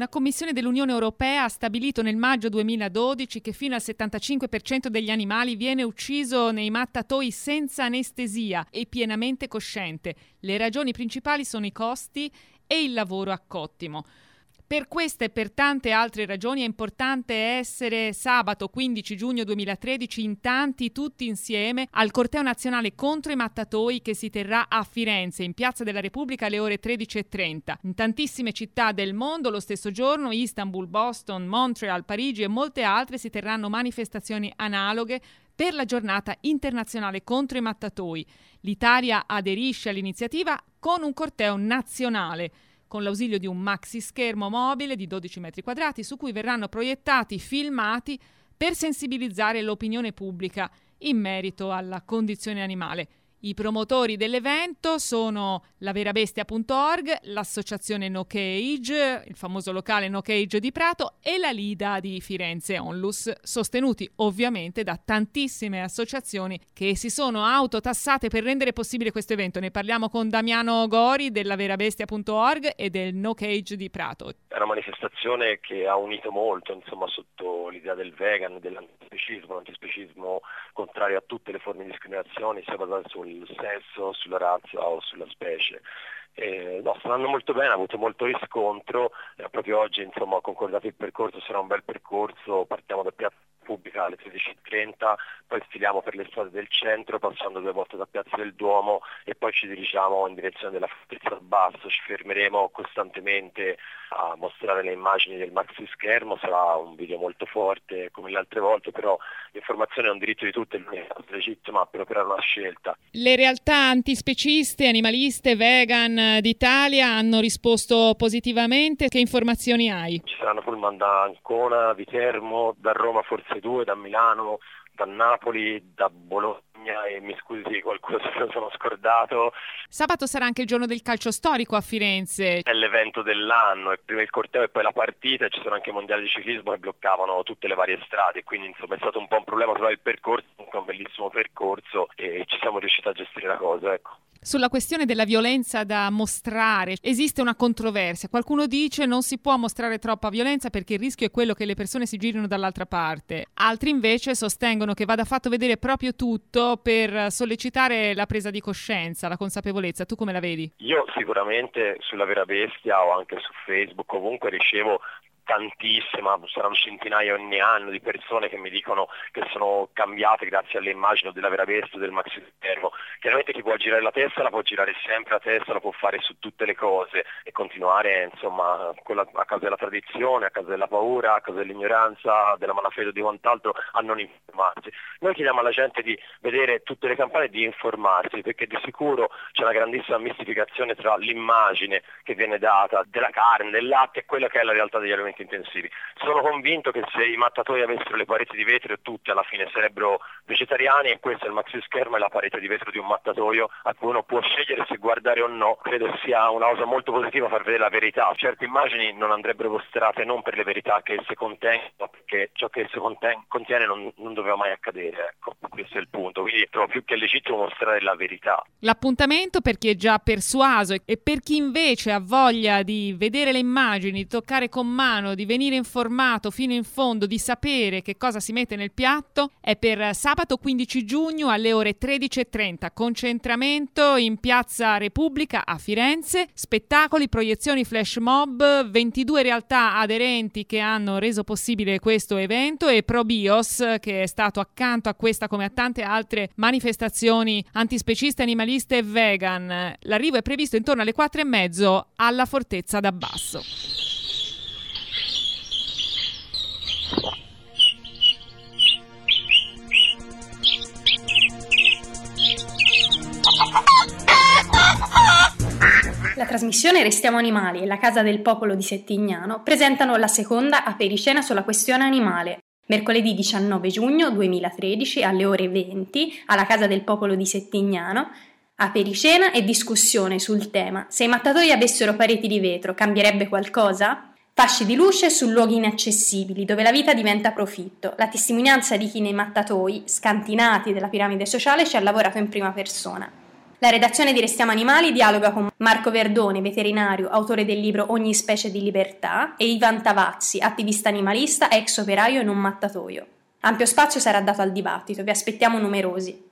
La Commissione dell'Unione Europea ha stabilito nel maggio 2012 che fino al 75% degli animali viene ucciso nei mattatoi senza anestesia e pienamente cosciente. Le ragioni principali sono i costi e il lavoro a cottimo. Per queste e per tante altre ragioni è importante essere sabato 15 giugno 2013 in tanti, tutti insieme, al corteo nazionale contro i mattatoi che si terrà a Firenze, in Piazza della Repubblica alle ore 13:30. In tantissime città del mondo lo stesso giorno, Istanbul, Boston, Montreal, Parigi e molte altre, si terranno manifestazioni analoghe per la giornata internazionale contro i mattatoi. L'Italia aderisce all'iniziativa con un corteo nazionale, con l'ausilio di un maxi schermo mobile di 12 metri quadrati su cui verranno proiettati filmati per sensibilizzare l'opinione pubblica in merito alla condizione animale. I promotori dell'evento sono laverabestia.org, l'associazione No Cage, il famoso locale No Cage di Prato e la Lida di Firenze Onlus, sostenuti ovviamente da tantissime associazioni che si sono autotassate per rendere possibile questo evento. Ne parliamo con Damiano Gori dell'averabestia.org e del No Cage di Prato. È una manifestazione che ha unito molto, insomma, sotto l'idea del vegan, l'antispecismo contrario a tutte le forme di discriminazione, sia basato sul sesso, sulla razza o sulla specie. Sta andando molto bene, ha avuto molto riscontro, proprio oggi insomma ho concordato il percorso, sarà un bel percorso, partiamo da Piazza Pubblica alle 13:30, poi stiliamo per le strade del centro, passando 2 volte da Piazza del Duomo e poi ci dirigiamo in direzione della Fortezza Basso. Ci fermeremo costantemente a mostrare le immagini del maxi schermo, sarà un video molto forte come le altre volte, però l'informazione è un diritto di tutti, è l'unica cosa legittima per operare una scelta. Le realtà antispeciste, animaliste, vegan d'Italia hanno risposto positivamente. Che informazioni hai? Ci saranno pullman da Ancona, Viterbo, da Roma forse 2, da Milano, da Napoli, da Bologna e mi scusi se qualcuno se lo sono scordato. Sabato sarà anche il giorno del calcio storico a Firenze. È l'evento dell'anno, è prima il corteo e poi la partita, e ci sono anche i mondiali di ciclismo che bloccavano tutte le varie strade, quindi insomma è stato un po' un problema trovare il percorso, è un bellissimo percorso e ci siamo riusciti a gestire la cosa, ecco. Sulla questione della violenza da mostrare esiste una controversia. Qualcuno dice non si può mostrare troppa violenza perché il rischio è quello che le persone si girino dall'altra parte. Altri invece sostengono che vada fatto vedere proprio tutto per sollecitare la presa di coscienza, la consapevolezza. Tu come la vedi? Io sicuramente sulla Vera Bestia o anche su Facebook comunque ricevo tantissima, saranno centinaia ogni anno di persone che mi dicono che sono cambiate grazie alle immagini della Vera Bestia, del maxi schermo. Chiaramente chi può girare la testa la può girare sempre, la testa la può fare su tutte le cose e continuare insomma a causa della tradizione, a causa della paura, a causa dell'ignoranza, della malafede o di quant'altro a non informarsi. Noi chiediamo alla gente di vedere tutte le campagne e di informarsi, perché di sicuro c'è una grandissima mistificazione tra l'immagine che viene data della carne, del latte e quella che è la realtà degli alimenti intensivi. Sono convinto che se i mattatoi avessero le pareti di vetro tutti alla fine sarebbero vegetariani e questo è il maxi schermo e la parete di vetro di un mattatoio a cui uno può scegliere se guardare o no. Credo sia una cosa molto positiva far vedere la verità. Certe immagini non andrebbero mostrate non per le verità che esse contengono, ma perché ciò che esse contiene non doveva mai accadere. Ecco, questo è il punto. Quindi trovo più che legittimo mostrare la verità. L'appuntamento per chi è già persuaso e per chi invece ha voglia di vedere le immagini, di toccare con mano, di venire informato fino in fondo, di sapere che cosa si mette nel piatto, è per sabato 15 giugno alle ore 13:30. Concentramento in Piazza Repubblica a Firenze, spettacoli, proiezioni, flash mob, 22 realtà aderenti che hanno reso possibile questo evento e ProBios che è stato accanto a questa come a tante altre manifestazioni antispeciste, animaliste e vegan. L'arrivo è previsto intorno alle 4:30 alla Fortezza d'Abbasso. La trasmissione Restiamo Animali e la Casa del Popolo di Settignano presentano la seconda apericena sulla questione animale. Mercoledì 19 giugno 2013 alle ore 20 alla Casa del Popolo di Settignano, apericena e discussione sul tema: se i mattatoi avessero pareti di vetro cambierebbe qualcosa? Fasci di luce su luoghi inaccessibili dove la vita diventa profitto. La testimonianza di chi nei mattatoi, scantinati della piramide sociale, ci ha lavorato in prima persona. La redazione di Restiamo Animali dialoga con Marco Verdone, veterinario, autore del libro Ogni specie di libertà, e Ivan Tavazzi, attivista animalista, ex operaio e non mattatoio. Ampio spazio sarà dato al dibattito, vi aspettiamo numerosi.